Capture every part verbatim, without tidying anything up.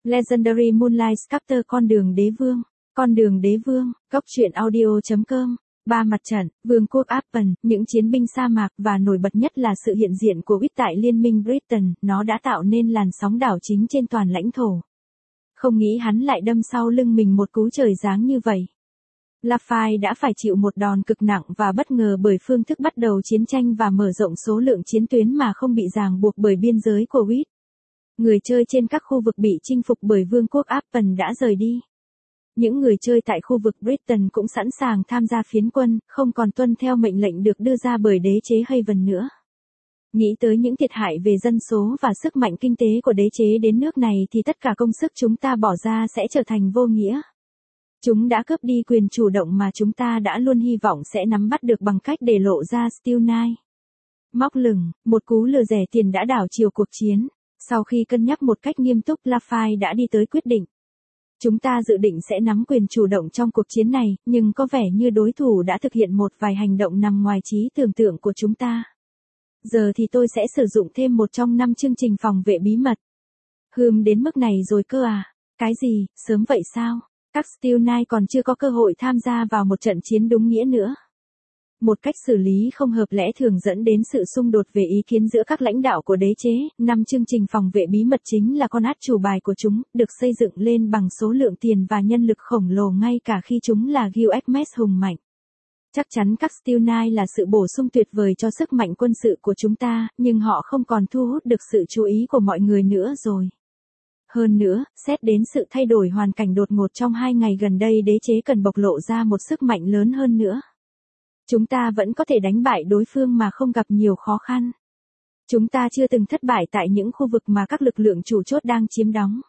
Legendary Moonlight Sculptor con đường đế vương. Con đường đế vương, góc truyện audio.com. Ba mặt trận, Vương quốc Appen, những chiến binh sa mạc và nổi bật nhất là sự hiện diện của Witt tại Liên minh Britain, nó đã tạo nên làn sóng đảo chính trên toàn lãnh thổ. Không nghĩ hắn lại đâm sau lưng mình một cú trời giáng như vậy. Lafay đã phải chịu một đòn cực nặng và bất ngờ bởi phương thức bắt đầu chiến tranh và mở rộng số lượng chiến tuyến mà không bị ràng buộc bởi biên giới của Witt. Người chơi trên các khu vực bị chinh phục bởi Vương quốc Appen đã rời đi. Những người chơi tại khu vực Britain cũng sẵn sàng tham gia phiến quân, không còn tuân theo mệnh lệnh được đưa ra bởi đế chế Haven nữa. Nghĩ tới những thiệt hại về dân số và sức mạnh kinh tế của đế chế đến nước này thì tất cả công sức chúng ta bỏ ra sẽ trở thành vô nghĩa. Chúng đã cướp đi quyền chủ động mà chúng ta đã luôn hy vọng sẽ nắm bắt được bằng cách để lộ ra Steel Knight. Móc lửng, một cú lừa rẻ tiền đã đảo chiều cuộc chiến. Sau khi cân nhắc một cách nghiêm túc, Lafay đã đi tới quyết định. Chúng ta dự định sẽ nắm quyền chủ động trong cuộc chiến này, nhưng có vẻ như đối thủ đã thực hiện một vài hành động nằm ngoài trí tưởng tượng của chúng ta. Giờ thì tôi sẽ sử dụng thêm một trong năm chương trình phòng vệ bí mật. Hừm, đến mức này rồi cơ à? Cái gì, sớm vậy sao? Các Steel Knight còn chưa có cơ hội tham gia vào một trận chiến đúng nghĩa nữa. Một cách xử lý không hợp lẽ thường dẫn đến sự xung đột về ý kiến giữa các lãnh đạo của đế chế. Năm chương trình phòng vệ bí mật chính là con át chủ bài của chúng, được xây dựng lên bằng số lượng tiền và nhân lực khổng lồ ngay cả khi chúng là Gilgamesh hùng mạnh. Chắc chắn các Steel Knight là sự bổ sung tuyệt vời cho sức mạnh quân sự của chúng ta, nhưng họ không còn thu hút được sự chú ý của mọi người nữa rồi. Hơn nữa, xét đến sự thay đổi hoàn cảnh đột ngột trong hai ngày gần đây, đế chế cần bộc lộ ra một sức mạnh lớn hơn nữa. Chúng ta vẫn có thể đánh bại đối phương mà không gặp nhiều khó khăn. Chúng ta chưa từng thất bại tại những khu vực mà các lực lượng chủ chốt đang chiếm đóng.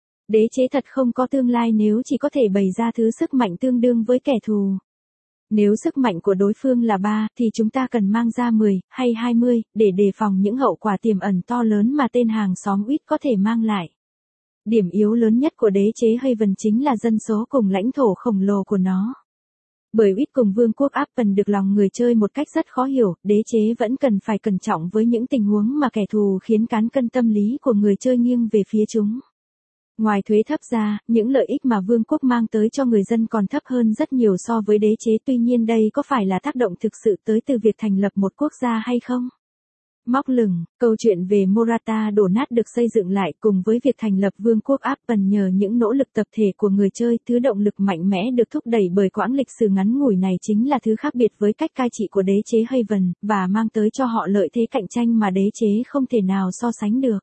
Đế chế thật không có tương lai nếu chỉ có thể bày ra thứ sức mạnh tương đương với kẻ thù. Nếu sức mạnh của đối phương là ba, thì chúng ta cần mang ra mười, hay hai mươi, để đề phòng những hậu quả tiềm ẩn to lớn mà tên hàng xóm Witt có thể mang lại. Điểm yếu lớn nhất của đế chế Haven chính là dân số cùng lãnh thổ khổng lồ của nó. Bởi Witt cùng Vương quốc Appen được lòng người chơi một cách rất khó hiểu, đế chế vẫn cần phải cẩn trọng với những tình huống mà kẻ thù khiến cán cân tâm lý của người chơi nghiêng về phía chúng. Ngoài thuế thấp ra, những lợi ích mà Vương quốc mang tới cho người dân còn thấp hơn rất nhiều so với đế chế, tuy nhiên đây có phải là tác động thực sự tới từ việc thành lập một quốc gia hay không? Móc lửng, câu chuyện về Morata đổ nát được xây dựng lại cùng với việc thành lập Vương quốc Appen nhờ những nỗ lực tập thể của người chơi. Thứ động lực mạnh mẽ được thúc đẩy bởi quãng lịch sử ngắn ngủi này chính là thứ khác biệt với cách cai trị của đế chế Haven, và mang tới cho họ lợi thế cạnh tranh mà đế chế không thể nào so sánh được.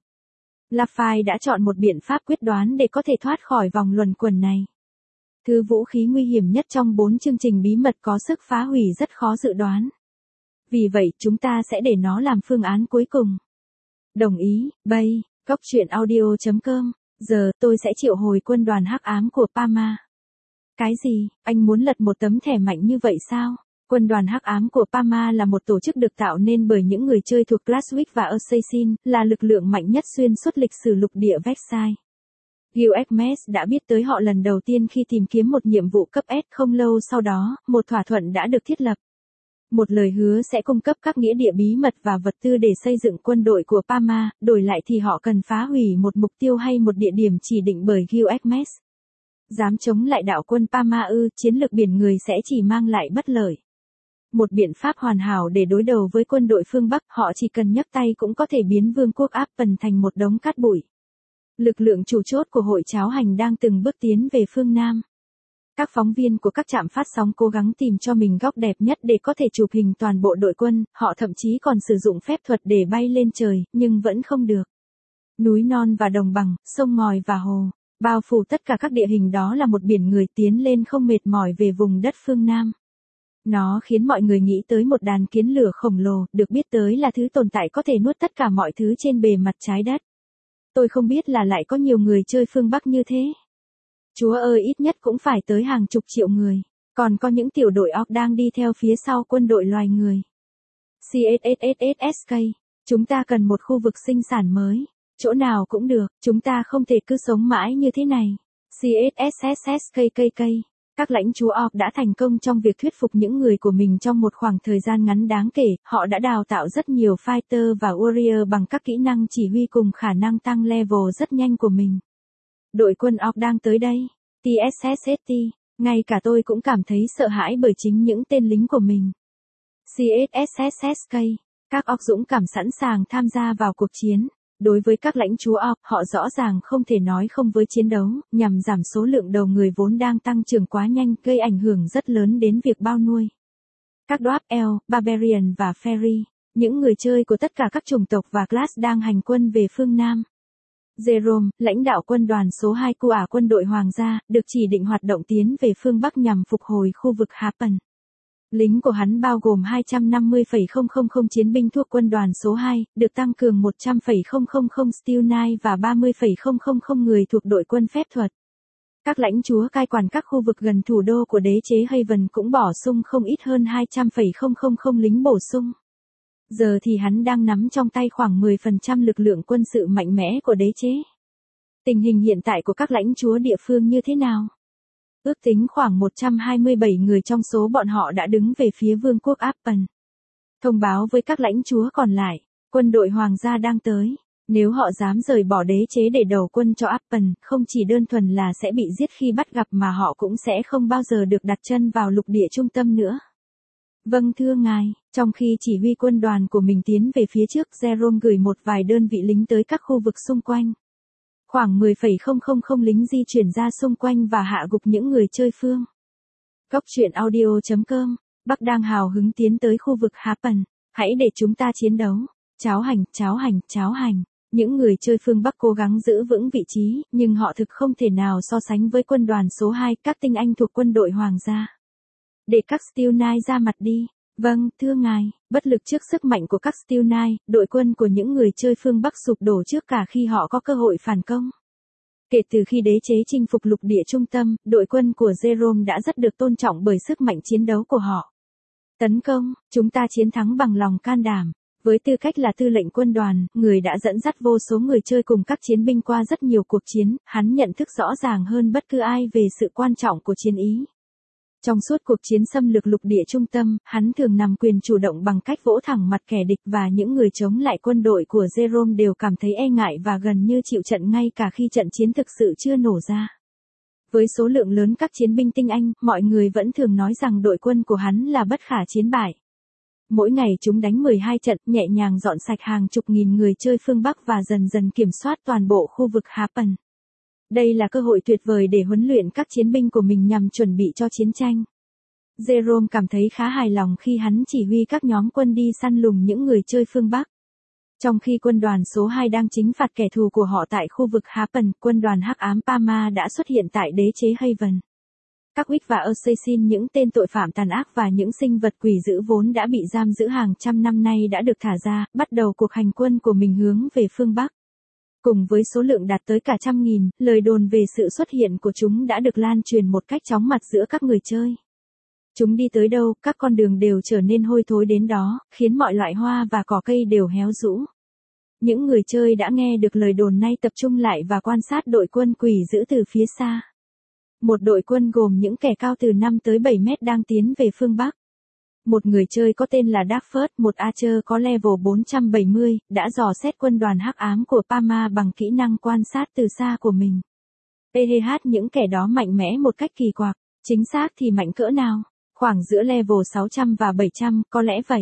Lafay đã chọn một biện pháp quyết đoán để có thể thoát khỏi vòng luẩn quẩn này. Thứ vũ khí nguy hiểm nhất trong bốn chương trình bí mật có sức phá hủy rất khó dự đoán. Vì vậy, chúng ta sẽ để nó làm phương án cuối cùng. Đồng ý, Bay, góc truyện audio.com. Giờ, tôi sẽ triệu hồi quân đoàn hắc ám của Parma. Cái gì, anh muốn lật một tấm thẻ mạnh như vậy sao? Quân đoàn hắc ám của Parma là một tổ chức được tạo nên bởi những người chơi thuộc Classwick và Assassin, là lực lượng mạnh nhất xuyên suốt lịch sử lục địa Versailles. Gilgamesh đã biết tới họ lần đầu tiên khi tìm kiếm một nhiệm vụ cấp S. Không lâu sau đó, một thỏa thuận đã được thiết lập. Một lời hứa sẽ cung cấp các nghĩa địa bí mật và vật tư để xây dựng quân đội của Parma, đổi lại thì họ cần phá hủy một mục tiêu hay một địa điểm chỉ định bởi Gilgamesh. Dám chống lại đạo quân Parma ư? Chiến lược biển người sẽ chỉ mang lại bất lợi. Một biện pháp hoàn hảo để đối đầu với quân đội phương Bắc, họ chỉ cần nhấc tay cũng có thể biến Vương quốc Appen thành một đống cát bụi. Lực lượng chủ chốt của hội cháo hành đang từng bước tiến về phương Nam. Các phóng viên của các trạm phát sóng cố gắng tìm cho mình góc đẹp nhất để có thể chụp hình toàn bộ đội quân, họ thậm chí còn sử dụng phép thuật để bay lên trời, nhưng vẫn không được. Núi non và đồng bằng, sông ngòi và hồ, bao phủ tất cả các địa hình đó là một biển người tiến lên không mệt mỏi về vùng đất phương Nam. Nó khiến mọi người nghĩ tới một đàn kiến lửa khổng lồ, được biết tới là thứ tồn tại có thể nuốt tất cả mọi thứ trên bề mặt trái đất. Tôi không biết là lại có nhiều người chơi phương Bắc như thế. Chúa ơi, ít nhất cũng phải tới hàng chục triệu người. Còn có những tiểu đội orc đang đi theo phía sau quân đội loài người. xê ét ét ét ét ét ca, chúng ta cần một khu vực sinh sản mới. Chỗ nào cũng được, chúng ta không thể cứ sống mãi như thế này. xê ét ét ét ét ca ca ca. Các lãnh chúa orc đã thành công trong việc thuyết phục những người của mình trong một khoảng thời gian ngắn đáng kể. Họ đã đào tạo rất nhiều fighter và warrior bằng các kỹ năng chỉ huy cùng khả năng tăng level rất nhanh của mình. Đội quân Orc đang tới đây. tê ét ét ét tê, ngay cả tôi cũng cảm thấy sợ hãi bởi chính những tên lính của mình. xê ét ét ét ét ca, các Orc dũng cảm sẵn sàng tham gia vào cuộc chiến. Đối với các lãnh chúa Orc, họ rõ ràng không thể nói không với chiến đấu, nhằm giảm số lượng đầu người vốn đang tăng trưởng quá nhanh, gây ảnh hưởng rất lớn đến việc bao nuôi. Các Dwarf, Elf, Barbarian và Fairy, những người chơi của tất cả các chủng tộc và class đang hành quân về phương Nam. Jerome, lãnh đạo quân đoàn số hai của Ả quân đội Hoàng gia, được chỉ định hoạt động tiến về phương Bắc nhằm phục hồi khu vực Happen. Lính của hắn bao gồm hai trăm năm mươi nghìn chiến binh thuộc quân đoàn số hai, được tăng cường một trăm nghìn Steel Knight và ba mươi nghìn người thuộc đội quân phép thuật. Các lãnh chúa cai quản các khu vực gần thủ đô của đế chế Haven cũng bổ sung không ít hơn hai trăm nghìn lính bổ sung. Giờ thì hắn đang nắm trong tay khoảng mười phần trăm lực lượng quân sự mạnh mẽ của đế chế. Tình hình hiện tại của các lãnh chúa địa phương như thế nào? Ước tính khoảng một trăm hai mươi bảy người trong số bọn họ đã đứng về phía vương quốc Appen. Thông báo với các lãnh chúa còn lại, quân đội hoàng gia đang tới. Nếu họ dám rời bỏ đế chế để đầu quân cho Appen, không chỉ đơn thuần là sẽ bị giết khi bắt gặp mà họ cũng sẽ không bao giờ được đặt chân vào lục địa trung tâm nữa. Vâng thưa ngài, trong khi chỉ huy quân đoàn của mình tiến về phía trước, Jerome gửi một vài đơn vị lính tới các khu vực xung quanh. Khoảng mười nghìn lính di chuyển ra xung quanh và hạ gục những người chơi phương. Góc truyện audio chấm com, Bắc đang hào hứng tiến tới khu vực Happen. Hãy để chúng ta chiến đấu. Cháo hành, cháo hành, cháo hành. Những người chơi phương Bắc cố gắng giữ vững vị trí, nhưng họ thực không thể nào so sánh với quân đoàn số hai, các tinh anh thuộc quân đội hoàng gia. Để các Steel Knight ra mặt đi. Vâng, thưa ngài, bất lực trước sức mạnh của các Steel Knight, đội quân của những người chơi phương Bắc sụp đổ trước cả khi họ có cơ hội phản công. Kể từ khi đế chế chinh phục lục địa trung tâm, đội quân của Jerome đã rất được tôn trọng bởi sức mạnh chiến đấu của họ. Tấn công, chúng ta chiến thắng bằng lòng can đảm. Với tư cách là tư lệnh quân đoàn, người đã dẫn dắt vô số người chơi cùng các chiến binh qua rất nhiều cuộc chiến, hắn nhận thức rõ ràng hơn bất cứ ai về sự quan trọng của chiến ý. Trong suốt cuộc chiến xâm lược lục địa trung tâm, hắn thường nắm quyền chủ động bằng cách vỗ thẳng mặt kẻ địch và những người chống lại quân đội của Jerome đều cảm thấy e ngại và gần như chịu trận ngay cả khi trận chiến thực sự chưa nổ ra. Với số lượng lớn các chiến binh tinh anh, mọi người vẫn thường nói rằng đội quân của hắn là bất khả chiến bại. Mỗi ngày chúng đánh mười hai trận, nhẹ nhàng dọn sạch hàng chục nghìn người chơi phương Bắc và dần dần kiểm soát toàn bộ khu vực Happen. Đây là cơ hội tuyệt vời để huấn luyện các chiến binh của mình nhằm chuẩn bị cho chiến tranh. Jerome cảm thấy khá hài lòng khi hắn chỉ huy các nhóm quân đi săn lùng những người chơi phương Bắc. Trong khi quân đoàn số hai đang chính phạt kẻ thù của họ tại khu vực Happen, quân đoàn hắc ám Parma đã xuất hiện tại đế chế Haven. Các Witch và Assassin, những tên tội phạm tàn ác và những sinh vật quỷ dữ vốn đã bị giam giữ hàng trăm năm nay đã được thả ra, bắt đầu cuộc hành quân của mình hướng về phương Bắc. Cùng với số lượng đạt tới cả trăm nghìn, lời đồn về sự xuất hiện của chúng đã được lan truyền một cách chóng mặt giữa các người chơi. Chúng đi tới đâu, các con đường đều trở nên hôi thối đến đó, khiến mọi loại hoa và cỏ cây đều héo rũ. Những người chơi đã nghe được lời đồn nay tập trung lại và quan sát đội quân quỷ dữ từ phía xa. Một đội quân gồm những kẻ cao từ năm tới bảy mét đang tiến về phương Bắc. Một người chơi có tên là Darkford, một Archer có level bốn trăm bảy mươi, đã dò xét quân đoàn hắc ám của Parma bằng kỹ năng quan sát từ xa của mình. pê hát, những kẻ đó mạnh mẽ một cách kỳ quặc. Chính xác thì mạnh cỡ nào? Khoảng giữa level sáu trăm và bảy trăm, có lẽ vậy.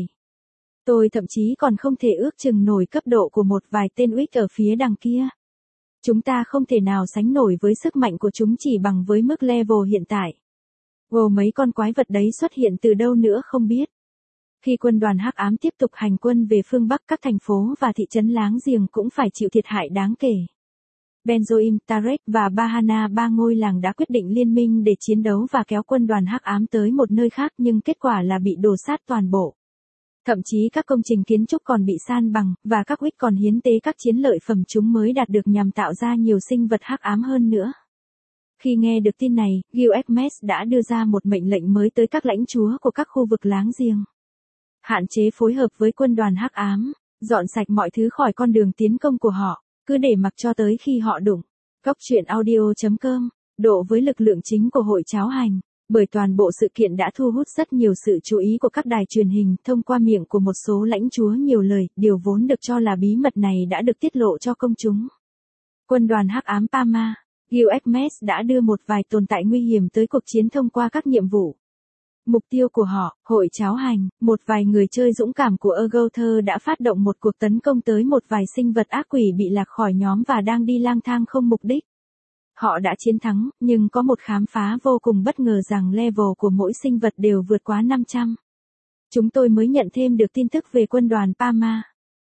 Tôi thậm chí còn không thể ước chừng nổi cấp độ của một vài tên Witch ở phía đằng kia. Chúng ta không thể nào sánh nổi với sức mạnh của chúng chỉ bằng với mức level hiện tại. Wow, mấy con quái vật đấy xuất hiện từ đâu nữa không biết. Khi quân đoàn hắc ám tiếp tục hành quân về phương Bắc, các thành phố và thị trấn láng giềng cũng phải chịu thiệt hại đáng kể. Benzoim, Tarek và Bahana, ba ngôi làng đã quyết định liên minh để chiến đấu và kéo quân đoàn hắc ám tới một nơi khác, nhưng kết quả là bị đổ sát toàn bộ. Thậm chí các công trình kiến trúc còn bị san bằng, và các Witch còn hiến tế các chiến lợi phẩm chúng mới đạt được nhằm tạo ra nhiều sinh vật hắc ám hơn nữa. Khi nghe được tin này, Gilgamesh đã đưa ra một mệnh lệnh mới tới các lãnh chúa của các khu vực láng giềng. Hạn chế phối hợp với quân đoàn hắc ám, dọn sạch mọi thứ khỏi con đường tiến công của họ, cứ để mặc cho tới khi họ đụng. Góc truyện audio chấm com, độ với lực lượng chính của hội cháo hành. Bởi toàn bộ sự kiện đã thu hút rất nhiều sự chú ý của các đài truyền hình, thông qua miệng của một số lãnh chúa nhiều lời, điều vốn được cho là bí mật này đã được tiết lộ cho công chúng. Quân đoàn hắc ám Parma, Gilgamesh đã đưa một vài tồn tại nguy hiểm tới cuộc chiến thông qua các nhiệm vụ. Mục tiêu của họ, hội cháo hành, một vài người chơi dũng cảm của Urgother đã phát động một cuộc tấn công tới một vài sinh vật ác quỷ bị lạc khỏi nhóm và đang đi lang thang không mục đích. Họ đã chiến thắng, nhưng có một khám phá vô cùng bất ngờ rằng level của mỗi sinh vật đều vượt quá năm trăm. Chúng tôi mới nhận thêm được tin tức về quân đoàn Parma.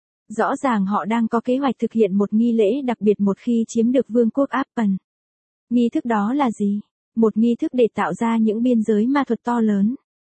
Rõ ràng họ đang có kế hoạch thực hiện một nghi lễ đặc biệt một khi chiếm được vương quốc Appen. Nghi thức đó là gì? Một nghi thức để tạo ra những biên giới ma thuật to lớn.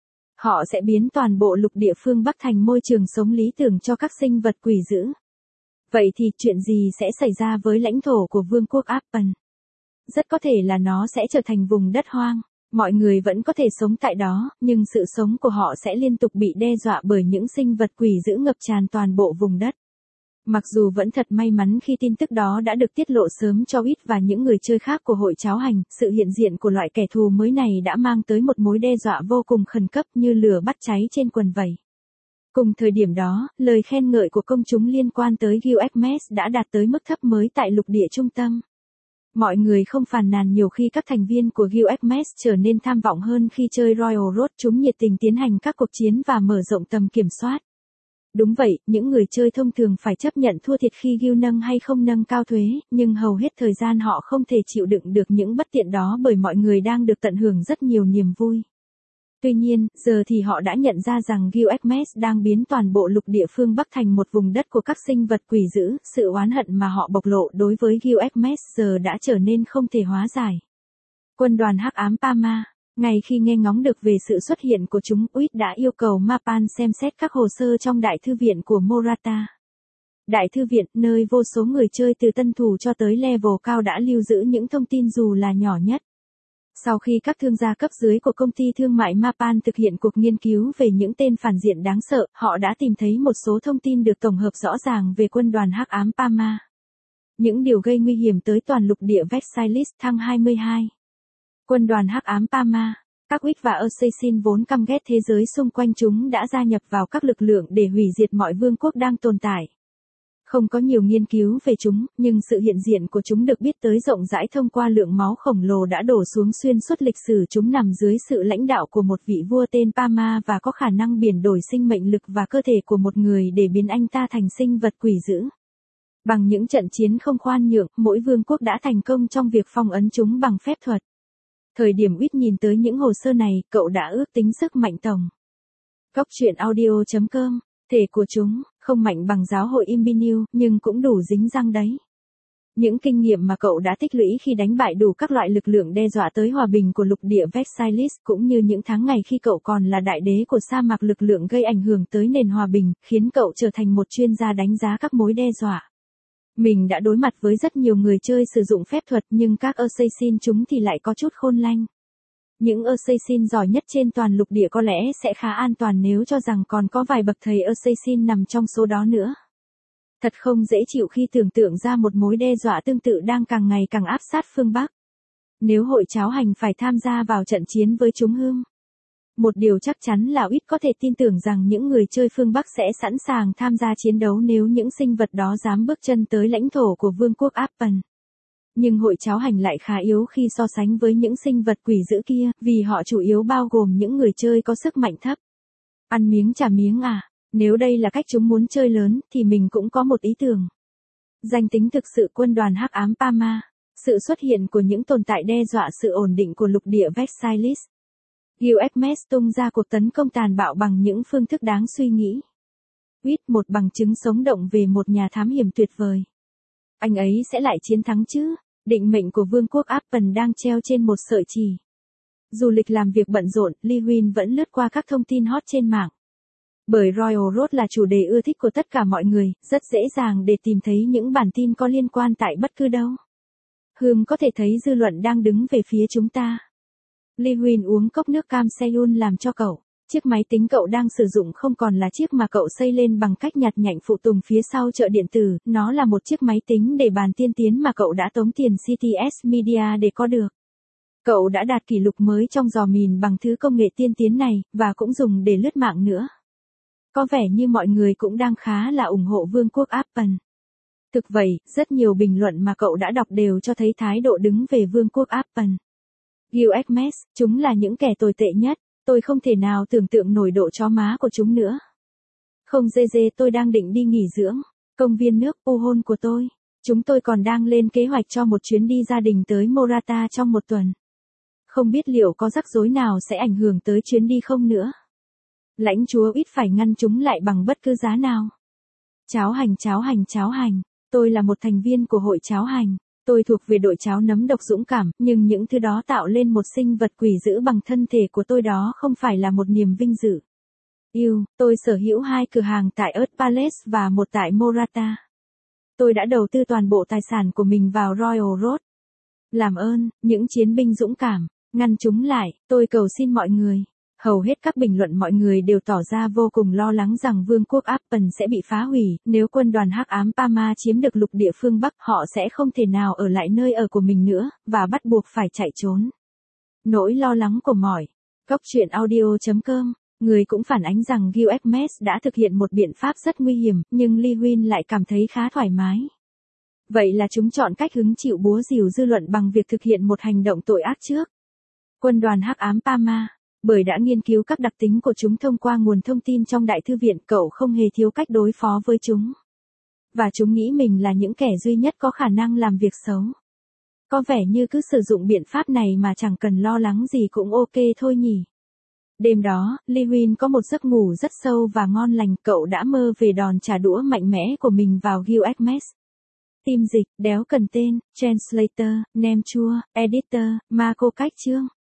Họ sẽ biến toàn bộ lục địa phương Bắc thành môi trường sống lý tưởng cho các sinh vật quỷ dữ. Vậy thì chuyện gì sẽ xảy ra với lãnh thổ của vương quốc Appen? Rất có thể là nó sẽ trở thành vùng đất hoang. Mọi người vẫn có thể sống tại đó, nhưng sự sống của họ sẽ liên tục bị đe dọa bởi những sinh vật quỷ dữ ngập tràn toàn bộ vùng đất. Mặc dù vẫn thật may mắn khi tin tức đó đã được tiết lộ sớm cho Wit và những người chơi khác của hội cháo hành, sự hiện diện của loại kẻ thù mới này đã mang tới một mối đe dọa vô cùng khẩn cấp như lửa bắt cháy trên quần vầy. Cùng thời điểm đó, lời khen ngợi của công chúng liên quan tới Gilgamesh đã đạt tới mức thấp mới tại lục địa trung tâm. Mọi người không phàn nàn nhiều khi các thành viên của Gilgamesh trở nên tham vọng hơn khi chơi Royal Road, chúng nhiệt tình tiến hành các cuộc chiến và mở rộng tầm kiểm soát. Đúng vậy, những người chơi thông thường phải chấp nhận thua thiệt khi Gil nâng hay không nâng cao thuế, nhưng hầu hết thời gian họ không thể chịu đựng được những bất tiện đó bởi mọi người đang được tận hưởng rất nhiều niềm vui. Tuy nhiên, giờ thì họ đã nhận ra rằng Gilgamesh đang biến toàn bộ lục địa phương Bắc thành một vùng đất của các sinh vật quỷ dữ, sự oán hận mà họ bộc lộ đối với Gilgamesh giờ đã trở nên không thể hóa giải. Quân đoàn hắc ám Parma. Ngay khi nghe ngóng được về sự xuất hiện của chúng, Wit đã yêu cầu Mapan xem xét các hồ sơ trong đại thư viện của Morata. Đại thư viện, nơi vô số người chơi từ tân thủ cho tới level cao đã lưu giữ những thông tin dù là nhỏ nhất. Sau khi các thương gia cấp dưới của công ty thương mại Mapan thực hiện cuộc nghiên cứu về những tên phản diện đáng sợ, họ đã tìm thấy một số thông tin được tổng hợp rõ ràng về quân đoàn hắc ám Parma. Những điều gây nguy hiểm tới toàn lục địa Versailles thăng hai mươi hai. Quân đoàn hắc ám Parma, các Wit và Assassin vốn căm ghét thế giới xung quanh chúng đã gia nhập vào các lực lượng để hủy diệt mọi vương quốc đang tồn tại. Không có nhiều nghiên cứu về chúng, nhưng sự hiện diện của chúng được biết tới rộng rãi thông qua lượng máu khổng lồ đã đổ xuống xuyên suốt lịch sử. Chúng nằm dưới sự lãnh đạo của một vị vua tên Parma và có khả năng biến đổi sinh mệnh lực và cơ thể của một người để biến anh ta thành sinh vật quỷ dữ. Bằng những trận chiến không khoan nhượng, mỗi vương quốc đã thành công trong việc phong ấn chúng bằng phép thuật. Thời điểm Wit nhìn tới những hồ sơ này, cậu đã ước tính sức mạnh tổng. Góc truyện audio chấm com, thể của chúng, không mạnh bằng giáo hội Imbinil, nhưng cũng đủ dính răng đấy. Những kinh nghiệm mà cậu đã tích lũy khi đánh bại đủ các loại lực lượng đe dọa tới hòa bình của lục địa Versailles, cũng như những tháng ngày khi cậu còn là đại đế của sa mạc lực lượng gây ảnh hưởng tới nền hòa bình, khiến cậu trở thành một chuyên gia đánh giá các mối đe dọa. Mình đã đối mặt với rất nhiều người chơi sử dụng phép thuật nhưng các assassin chúng thì lại có chút khôn lanh. Những assassin giỏi nhất trên toàn lục địa có lẽ sẽ khá an toàn nếu cho rằng còn có vài bậc thầy assassin nằm trong số đó nữa. Thật không dễ chịu khi tưởng tượng ra một mối đe dọa tương tự đang càng ngày càng áp sát phương Bắc. Nếu hội cháo hành phải tham gia vào trận chiến với chúng hương. Một điều chắc chắn là Wit có thể tin tưởng rằng những người chơi phương Bắc sẽ sẵn sàng tham gia chiến đấu nếu những sinh vật đó dám bước chân tới lãnh thổ của vương quốc Appen. Nhưng hội cháo hành lại khá yếu khi so sánh với những sinh vật quỷ dữ kia, vì họ chủ yếu bao gồm những người chơi có sức mạnh thấp. Ăn miếng trả miếng à, nếu đây là cách chúng muốn chơi lớn, thì mình cũng có một ý tưởng. Danh tính thực sự quân đoàn hắc ám Parma, sự xuất hiện của những tồn tại đe dọa sự ổn định của lục địa Versailles. Gilgamesh tung ra cuộc tấn công tàn bạo bằng những phương thức đáng suy nghĩ. Wit một bằng chứng sống động về một nhà thám hiểm tuyệt vời. Anh ấy sẽ lại chiến thắng chứ, định mệnh của vương quốc Appen đang treo trên một sợi chỉ. Dù lịch làm việc bận rộn, Lewin vẫn lướt qua các thông tin hot trên mạng. Bởi Royal Road là chủ đề ưa thích của tất cả mọi người, rất dễ dàng để tìm thấy những bản tin có liên quan tại bất cứ đâu. Hương có thể thấy dư luận đang đứng về phía chúng ta. Lewin uống cốc nước cam Seoul làm cho cậu. Chiếc máy tính cậu đang sử dụng không còn là chiếc mà cậu xây lên bằng cách nhặt nhạnh phụ tùng phía sau chợ điện tử, nó là một chiếc máy tính để bàn tiên tiến mà cậu đã tống tiền xê tê ét Media để có được. Cậu đã đạt kỷ lục mới trong dò mìn bằng thứ công nghệ tiên tiến này, và cũng dùng để lướt mạng nữa. Có vẻ như mọi người cũng đang khá là ủng hộ vương quốc Appen. Thực vậy, rất nhiều bình luận mà cậu đã đọc đều cho thấy thái độ đứng về vương quốc Apple. Gil Ames, chúng là những kẻ tồi tệ nhất, tôi không thể nào tưởng tượng nổi độ chó má của chúng nữa. Không dê dê tôi đang định đi nghỉ dưỡng, công viên nước, u hôn của tôi. Chúng tôi còn đang lên kế hoạch cho một chuyến đi gia đình tới Morata trong một tuần. Không biết liệu có rắc rối nào sẽ ảnh hưởng tới chuyến đi không nữa. Lãnh chúa ít phải ngăn chúng lại bằng bất cứ giá nào. Cháo hành cháo hành cháo hành, tôi là một thành viên của hội cháo hành. Tôi thuộc về đội cháo nấm độc dũng cảm, nhưng những thứ đó tạo lên một sinh vật quỷ dữ bằng thân thể của tôi đó không phải là một niềm vinh dự. Yêu, tôi sở hữu hai cửa hàng tại Earth Palace và một tại Morata. Tôi đã đầu tư toàn bộ tài sản của mình vào Royal Road. Làm ơn, những chiến binh dũng cảm, ngăn chúng lại, tôi cầu xin mọi người. Hầu hết các bình luận mọi người đều tỏ ra vô cùng lo lắng rằng vương quốc Apple sẽ bị phá hủy, nếu quân đoàn hắc ám Parma chiếm được lục địa phương Bắc, họ sẽ không thể nào ở lại nơi ở của mình nữa, và bắt buộc phải chạy trốn. Nỗi lo lắng của mọi. Góc truyện audio chấm com, người cũng phản ánh rằng Gil Ames đã thực hiện một biện pháp rất nguy hiểm, nhưng Lee Win lại cảm thấy khá thoải mái. Vậy là chúng chọn cách hứng chịu búa rìu dư luận bằng việc thực hiện một hành động tội ác trước. Quân đoàn hắc ám Parma. Bởi đã nghiên cứu các đặc tính của chúng thông qua nguồn thông tin trong đại thư viện, cậu không hề thiếu cách đối phó với chúng. Và chúng nghĩ mình là những kẻ duy nhất có khả năng làm việc xấu. Có vẻ như cứ sử dụng biện pháp này mà chẳng cần lo lắng gì cũng ok thôi nhỉ. Đêm đó, Lee Win có một giấc ngủ rất sâu và ngon lành, cậu đã mơ về đòn trả đũa mạnh mẽ của mình vào Gil Ames. Tim dịch, đéo cần tên, translator, name chua, editor, Marco cách chương.